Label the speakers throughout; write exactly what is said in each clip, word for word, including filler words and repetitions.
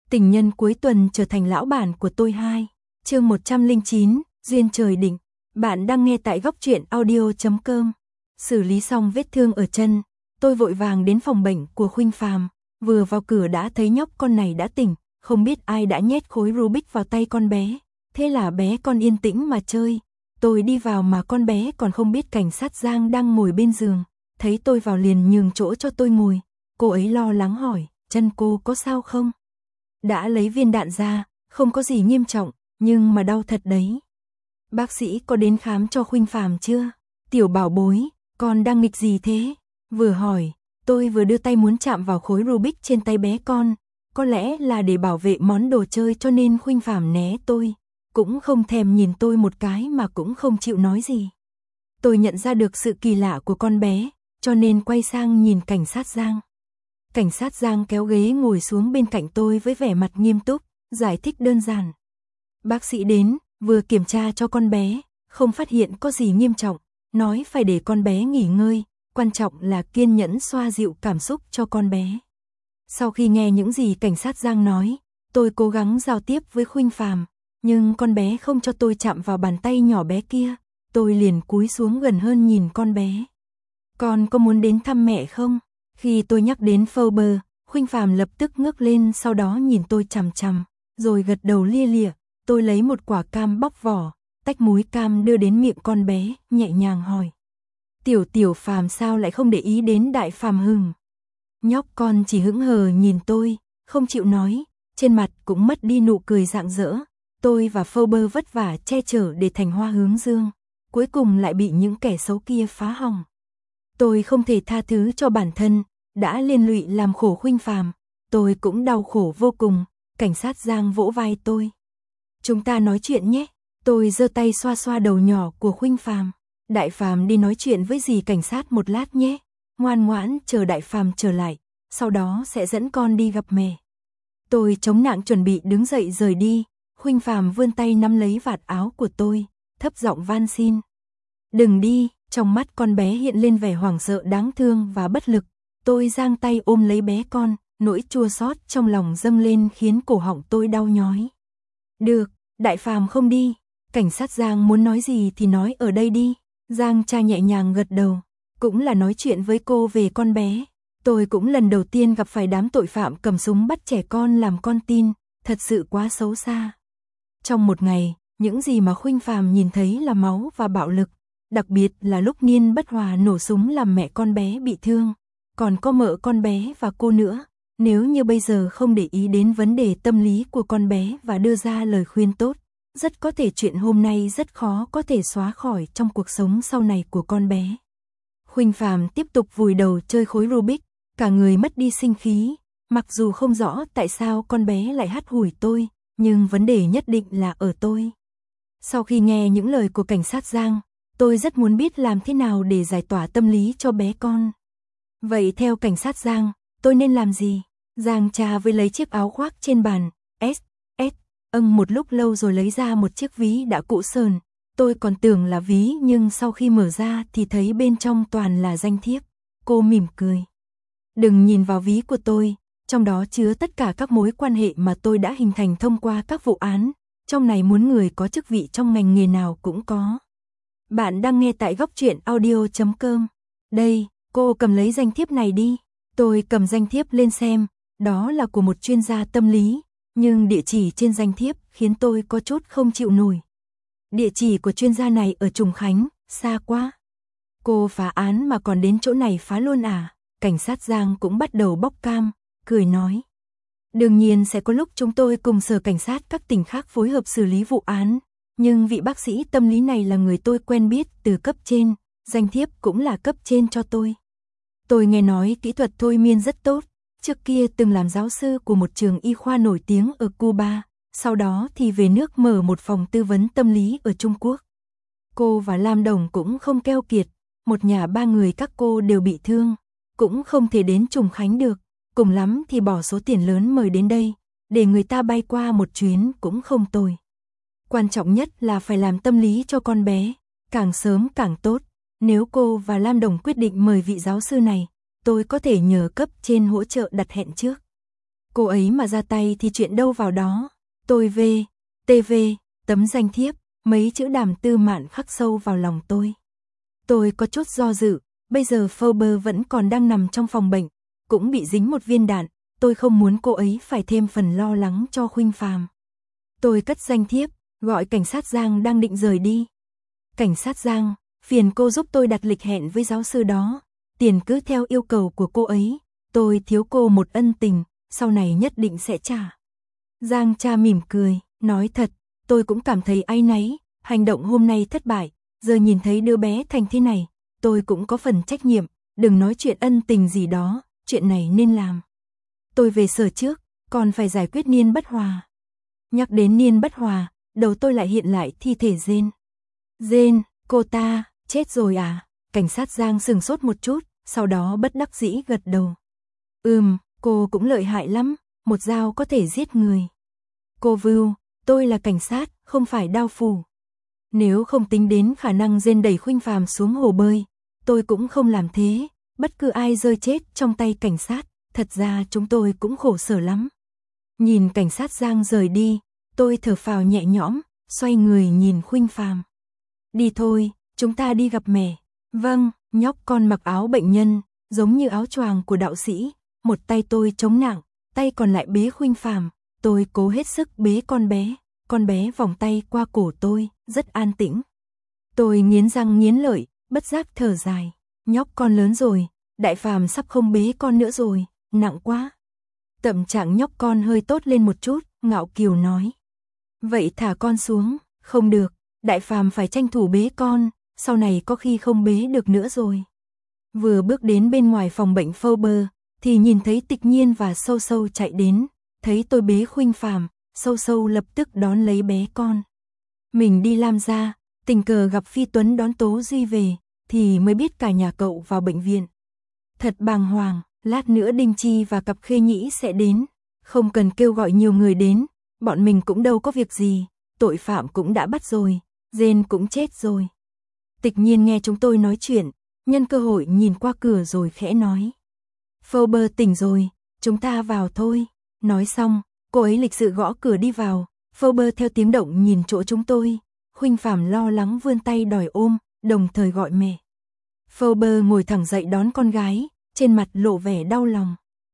Speaker 1: Tình nhân cuối tuần trở thành lão bản của tôi hai. Chương một trăm lẻ chín, duyên trời định. Bạn đang nghe tại góc truyện audio chấm com. Xử lý xong vết thương ở chân, tôi vội vàng đến phòng bệnh của Khuynh Phàm, vừa vào cửa đã thấy nhóc con này đã tỉnh, không biết ai đã nhét khối Rubik vào tay con bé. Thế là bé con yên tĩnh mà chơi. Tôi đi vào mà con bé còn không biết cảnh sát Giang đang ngồi bên giường, thấy tôi vào liền nhường chỗ cho tôi ngồi. Cô ấy lo lắng hỏi, chân cô có sao không? Đã lấy viên đạn ra, không có gì nghiêm trọng, nhưng mà đau thật đấy. Bác sĩ có đến khám cho Khuynh Phàm chưa? Tiểu bảo bối, con đang nghịch gì thế? Vừa hỏi, tôi vừa đưa tay muốn chạm vào khối Rubik trên tay bé con. Có lẽ là để bảo vệ món đồ chơi cho nên Khuynh Phàm né tôi, cũng không thèm nhìn tôi một cái mà cũng không chịu nói gì. Tôi nhận ra được sự kỳ lạ của con bé, cho nên quay sang nhìn cảnh sát Giang. Cảnh sát Giang kéo ghế ngồi xuống bên cạnh tôi với vẻ mặt nghiêm túc, giải thích đơn giản. Bác sĩ đến, vừa kiểm tra cho con bé, không phát hiện có gì nghiêm trọng, nói phải để con bé nghỉ ngơi, quan trọng là kiên nhẫn xoa dịu cảm xúc cho con bé. Sau khi nghe những gì cảnh sát Giang nói, tôi cố gắng giao tiếp với Khuynh Phàm, nhưng con bé không cho tôi chạm vào bàn tay nhỏ bé kia, tôi liền cúi xuống gần hơn nhìn con bé. Con có muốn đến thăm mẹ không? Khi tôi nhắc đến Forbes, Khuynh Phàm lập tức ngước lên, sau đó nhìn tôi chằm chằm, rồi gật đầu lia lịa. Tôi lấy một quả cam bóc vỏ, tách múi cam đưa đến miệng con bé, nhẹ nhàng hỏi. Tiểu tiểu Phàm sao lại không để ý đến đại Phàm hừng? Nhóc con chỉ hững hờ nhìn tôi, không chịu nói, trên mặt cũng mất đi nụ cười rạng rỡ. Tôi và Forbes vất vả che chở để thành hoa hướng dương, cuối cùng lại bị những kẻ xấu kia phá hỏng. Tôi không thể tha thứ cho bản thân, đã liên lụy làm khổ Khuynh Phàm, tôi cũng đau khổ vô cùng. Cảnh sát Giang vỗ vai tôi. Chúng ta nói chuyện nhé. Tôi giơ tay xoa xoa đầu nhỏ của Khuynh Phàm. Đại Phàm đi nói chuyện với dì cảnh sát một lát nhé. Ngoan ngoãn chờ Đại Phàm trở lại, sau đó sẽ dẫn con đi gặp mẹ. Tôi chống nạng chuẩn bị đứng dậy rời đi. Khuynh Phàm vươn tay nắm lấy vạt áo của tôi, thấp giọng van xin. Đừng đi. Trong mắt con bé hiện lên vẻ hoảng sợ đáng thương và bất lực. Tôi giang tay ôm lấy bé con, nỗi chua xót trong lòng dâng lên khiến cổ họng tôi đau nhói. Được, Đại Phàm không đi. Cảnh sát Giang muốn nói gì thì nói ở đây đi. Giang cha nhẹ nhàng gật đầu, cũng là nói chuyện với cô về con bé. Tôi cũng lần đầu tiên gặp phải đám tội phạm cầm súng bắt trẻ con làm con tin, thật sự quá xấu xa. Trong một ngày, những gì mà Khuynh Phàm nhìn thấy là máu và bạo lực. Đặc biệt là lúc Niên Bất Hòa nổ súng làm mẹ con bé bị thương, còn có mợ con bé và cô nữa. Nếu như bây giờ không để ý đến vấn đề tâm lý của con bé và đưa ra lời khuyên tốt, rất có thể chuyện hôm nay rất khó có thể xóa khỏi trong cuộc sống sau này của con bé. Khuynh Phàm tiếp tục vùi đầu chơi khối Rubik, cả người mất đi sinh khí. Mặc dù không rõ tại sao con bé lại hắt hủi tôi, nhưng vấn đề nhất định là ở tôi. Sau khi nghe những lời của cảnh sát Giang, tôi rất muốn biết làm thế nào để giải tỏa tâm lý cho bé con. Vậy theo cảnh sát Giang, tôi nên làm gì? Giang cha với lấy chiếc áo khoác trên bàn, S, S, âng một lúc lâu rồi lấy ra một chiếc ví đã cũ sờn. Tôi còn tưởng là ví nhưng sau khi mở ra thì thấy bên trong toàn là danh thiếp. Cô mỉm cười. Đừng nhìn vào ví của tôi, trong đó chứa tất cả các mối quan hệ mà tôi đã hình thành thông qua các vụ án. Trong này muốn người có chức vị trong ngành nghề nào cũng có. Bạn đang nghe tại góc truyện audio chấm com. Đây, cô cầm lấy danh thiếp này đi. Tôi cầm danh thiếp lên xem, đó là của một chuyên gia tâm lý, nhưng địa chỉ trên danh thiếp khiến tôi có chút không chịu nổi. Địa chỉ của chuyên gia này ở Trùng Khánh, xa quá. Cô phá án mà còn đến chỗ này phá luôn à? Cảnh sát Giang cũng bắt đầu bóc cam, cười nói. Đương nhiên sẽ có lúc chúng tôi cùng sở cảnh sát các tỉnh khác phối hợp xử lý vụ án. Nhưng vị bác sĩ tâm lý này là người tôi quen biết từ cấp trên, danh thiếp cũng là cấp trên cho tôi. Tôi nghe nói kỹ thuật thôi miên rất tốt, trước kia từng làm giáo sư của một trường y khoa nổi tiếng ở Cuba, sau đó thì về nước mở một phòng tư vấn tâm lý ở Trung Quốc. Cô và Lam Đồng cũng không keo kiệt, một nhà ba người các cô đều bị thương, cũng không thể đến Trùng Khánh được, cùng lắm thì bỏ số tiền lớn mời đến đây, để người ta bay qua một chuyến cũng không tồi. Quan trọng nhất là phải làm tâm lý cho con bé, càng sớm càng tốt. Nếu cô và Lam Đồng quyết định mời vị giáo sư này, tôi có thể nhờ cấp trên hỗ trợ đặt hẹn trước. Cô ấy mà ra tay thì chuyện đâu vào đó. Tôi về, tê vê, tấm danh thiếp, mấy chữ Đàm Tư Mạn khắc sâu vào lòng tôi. Tôi có chút do dự, bây giờ Faber vẫn còn đang nằm trong phòng bệnh, cũng bị dính một viên đạn, tôi không muốn cô ấy phải thêm phần lo lắng cho Khuynh Phàm. Tôi cất danh thiếp, gọi cảnh sát Giang đang định rời đi. Cảnh sát Giang, phiền cô giúp tôi đặt lịch hẹn với giáo sư đó, tiền cứ theo yêu cầu của cô ấy, tôi thiếu cô một ân tình, sau này nhất định sẽ trả. Giang cha mỉm cười, nói thật, tôi cũng cảm thấy áy náy, hành động hôm nay thất bại, giờ nhìn thấy đứa bé thành thế này, tôi cũng có phần trách nhiệm, đừng nói chuyện ân tình gì đó, chuyện này nên làm. Tôi về sở trước, còn phải giải quyết Niên Bất Hòa. Nhắc đến Niên Bất Hòa, đầu tôi lại hiện lại thi thể Jane. Jane, cô ta, chết rồi à? Cảnh sát Giang sừng sốt một chút, sau đó bất đắc dĩ gật đầu. Ừm, cô cũng lợi hại lắm, một dao có thể giết người. Cô Vưu, tôi là cảnh sát, không phải đao phủ. Nếu không tính đến khả năng Jane đẩy Khuynh Phàm xuống hồ bơi, tôi cũng không làm thế, bất cứ ai rơi chết trong tay cảnh sát, thật ra chúng tôi cũng khổ sở lắm. Nhìn cảnh sát Giang rời đi, tôi thở phào nhẹ nhõm, xoay người nhìn Khuynh Phàm. Đi thôi, chúng ta đi gặp mẹ. Vâng, nhóc con mặc áo bệnh nhân, giống như áo choàng của đạo sĩ, một tay tôi chống nặng, tay còn lại bế Khuynh Phàm, tôi cố hết sức bế con bé, con bé vòng tay qua cổ tôi, rất an tĩnh. Tôi nghiến răng nghiến lợi, bất giác thở dài, nhóc con lớn rồi, Đại Phàm sắp không bế con nữa rồi, nặng quá. Tâm trạng nhóc con hơi tốt lên một chút, ngạo kiều nói. Vậy thả con xuống, không được, Đại Phàm phải tranh thủ bế con, sau này có khi không bế được nữa rồi. Vừa bước đến bên ngoài phòng bệnh Faber, thì nhìn thấy Tịch Nhiên và Sâu Sâu chạy đến, thấy tôi bế Khuynh Phàm, Sâu Sâu lập tức đón lấy bé con. Mình đi Lam gia, tình cờ gặp Phi Tuấn đón Tố Duy về, thì mới biết cả nhà cậu vào bệnh viện. Thật bàng hoàng, lát nữa Đinh Chi và cặp Khê Nhĩ sẽ đến, không cần kêu gọi nhiều người đến, bọn mình cũng đâu có việc gì, tội phạm cũng đã bắt rồi, Jane cũng chết rồi. Tịch Nhiên nghe chúng tôi nói chuyện, nhân cơ hội nhìn qua cửa rồi khẽ nói. Faber tỉnh rồi, chúng ta vào thôi. Nói xong, cô ấy lịch sự gõ cửa đi vào, Faber theo tiếng động nhìn chỗ chúng tôi, Khuynh Phàm lo lắng vươn tay đòi ôm, đồng thời gọi mẹ. Faber ngồi thẳng dậy đón con gái, trên mặt lộ vẻ đau lòng.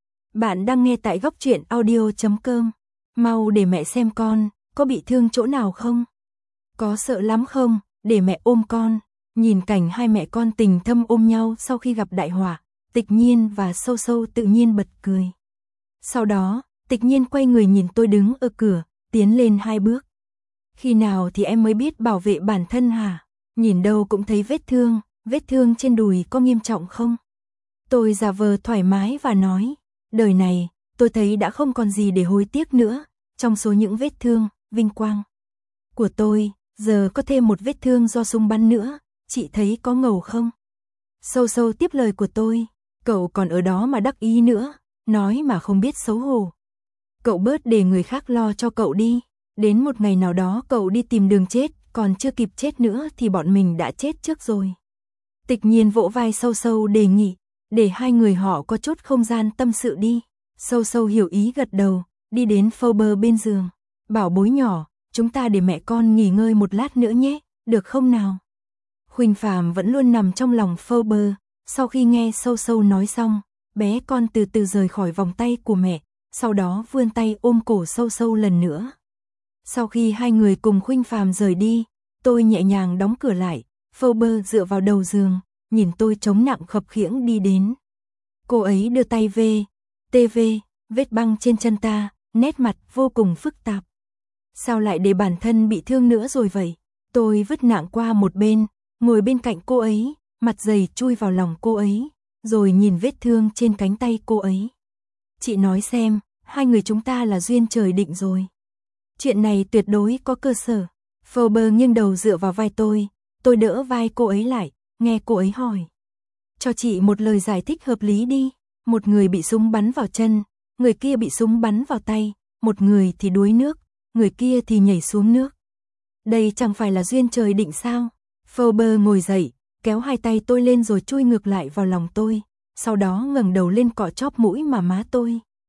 Speaker 1: Bạn đang nghe tại góc truyện audio chấm com. Mau để mẹ xem con, có bị thương chỗ nào không? Có sợ lắm không? Để mẹ ôm con. Nhìn cảnh hai mẹ con tình thâm ôm nhau sau khi gặp đại họa, Tịch Nhiên và Sâu Sâu tự nhiên bật cười. Sau đó, Tịch Nhiên quay người nhìn tôi đứng ở cửa, tiến lên hai bước. Khi nào thì em mới biết bảo vệ bản thân hả? Nhìn đâu cũng thấy vết thương, vết thương trên đùi có nghiêm trọng không? Tôi giả vờ thoải mái và nói, đời này, tôi thấy đã không còn gì để hối tiếc nữa, trong số những vết thương, vinh quang của tôi, giờ có thêm một vết thương do súng bắn nữa, chị thấy có ngầu không? Sâu Sâu tiếp lời của tôi, cậu còn ở đó mà đắc ý nữa, nói mà không biết xấu hổ. Cậu bớt để người khác lo cho cậu đi, đến một ngày nào đó cậu đi tìm đường chết, còn chưa kịp chết nữa thì bọn mình đã chết trước rồi. Tịch Nhiên vỗ vai Sâu Sâu đề nghị, để hai người họ có chút không gian tâm sự đi. Sâu Sâu hiểu ý gật đầu, đi đến Faber bên giường. Bảo bối nhỏ, chúng ta để mẹ con nghỉ ngơi một lát nữa nhé, được không nào? Khuynh Phàm vẫn luôn nằm trong lòng Faber, sau khi nghe Sâu Sâu nói xong, bé con từ từ rời khỏi vòng tay của mẹ, sau đó vươn tay ôm cổ Sâu Sâu lần nữa. Sau khi hai người cùng Khuynh Phàm rời đi, tôi nhẹ nhàng đóng cửa lại, Faber dựa vào đầu giường, nhìn tôi chống nặng khập khiễng đi đến. Cô ấy đưa tay về, tê vê, vết băng trên chân ta, nét mặt vô cùng phức tạp. Sao lại để bản thân bị thương nữa rồi vậy? Tôi vứt nặng qua một bên, ngồi bên cạnh cô ấy, mặt dày chui vào lòng cô ấy, rồi nhìn vết thương trên cánh tay cô ấy. Chị nói xem, hai người chúng ta là duyên trời định rồi. Chuyện này tuyệt đối có cơ sở. Faber nghiêng đầu dựa vào vai tôi, tôi đỡ vai cô ấy lại, nghe cô ấy hỏi. Cho chị một lời giải thích hợp lý đi. Một người bị súng bắn vào chân, người kia bị súng bắn vào tay, một người thì đuối nước, người kia thì nhảy xuống nước. Đây chẳng phải là duyên trời định sao? Faber ngồi dậy, kéo hai tay tôi lên rồi chui ngược lại vào lòng tôi, sau đó ngẩng đầu lên cọ chóp mũi mà má tôi.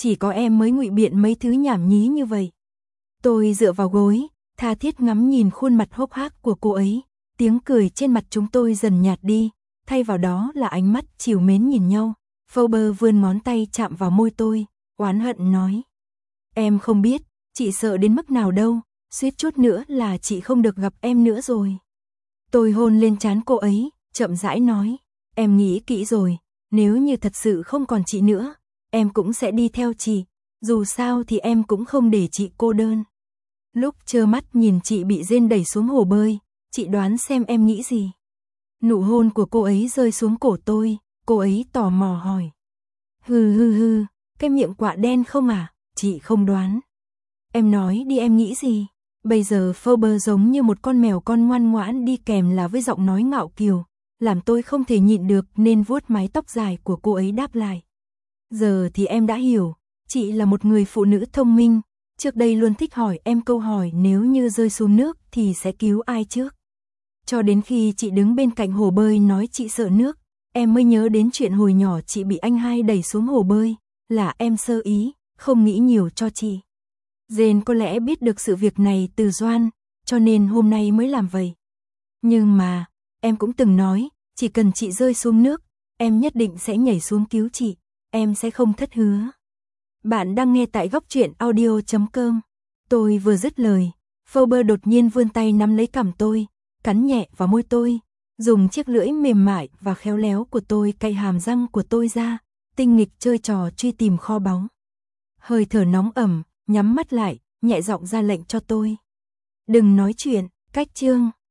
Speaker 1: chỉ có em mới ngụy biện mấy thứ nhảm nhí như vậy. Tôi dựa vào gối, tha thiết ngắm nhìn khuôn mặt hốc hác của cô ấy, tiếng cười trên mặt chúng tôi dần nhạt đi, thay vào đó là ánh mắt trìu mến nhìn nhau. Phoebe vươn ngón tay chạm vào môi tôi, oán hận nói. Em không biết, chị sợ đến mức nào đâu, suýt chút nữa là chị không được gặp em nữa rồi. Tôi hôn lên trán cô ấy, chậm rãi nói, em nghĩ kỹ rồi, nếu như thật sự không còn chị nữa, em cũng sẽ đi theo chị, dù sao thì em cũng không để chị cô đơn. Lúc trơ mắt nhìn chị bị rên đẩy xuống hồ bơi, chị đoán xem em nghĩ gì. Nụ hôn của cô ấy rơi xuống cổ tôi, cô ấy tò mò hỏi. Hừ hừ hừ, cái miệng quạ đen không à, chị không đoán. Em nói đi em nghĩ gì? Bây giờ Phoebe giống như một con mèo con ngoan ngoãn đi kèm là với giọng nói ngạo kiều, làm tôi không thể nhịn được nên vuốt mái tóc dài của cô ấy đáp lại. Giờ thì em đã hiểu, chị là một người phụ nữ thông minh, trước đây luôn thích hỏi em câu hỏi nếu như rơi xuống nước thì sẽ cứu ai trước. Cho đến khi chị đứng bên cạnh hồ bơi nói chị sợ nước, em mới nhớ đến chuyện hồi nhỏ chị bị anh hai đẩy xuống hồ bơi, là em sơ ý, không nghĩ nhiều cho chị. Jane có lẽ biết được sự việc này từ Doan, cho nên hôm nay mới làm vậy. Nhưng mà, em cũng từng nói, chỉ cần chị rơi xuống nước, em nhất định sẽ nhảy xuống cứu chị, em sẽ không thất hứa. Bạn đang nghe tại góc truyện audio chấm com. Tôi vừa dứt lời, Phoebe đột nhiên vươn tay nắm lấy cằm tôi, cắn nhẹ vào môi tôi, dùng chiếc lưỡi mềm mại và khéo léo của tôi cạy hàm răng của tôi ra, tinh nghịch chơi trò truy tìm kho báu. Hơi thở nóng ẩm, nhắm mắt lại, nhẹ giọng ra lệnh cho tôi. Đừng nói chuyện, cách chương.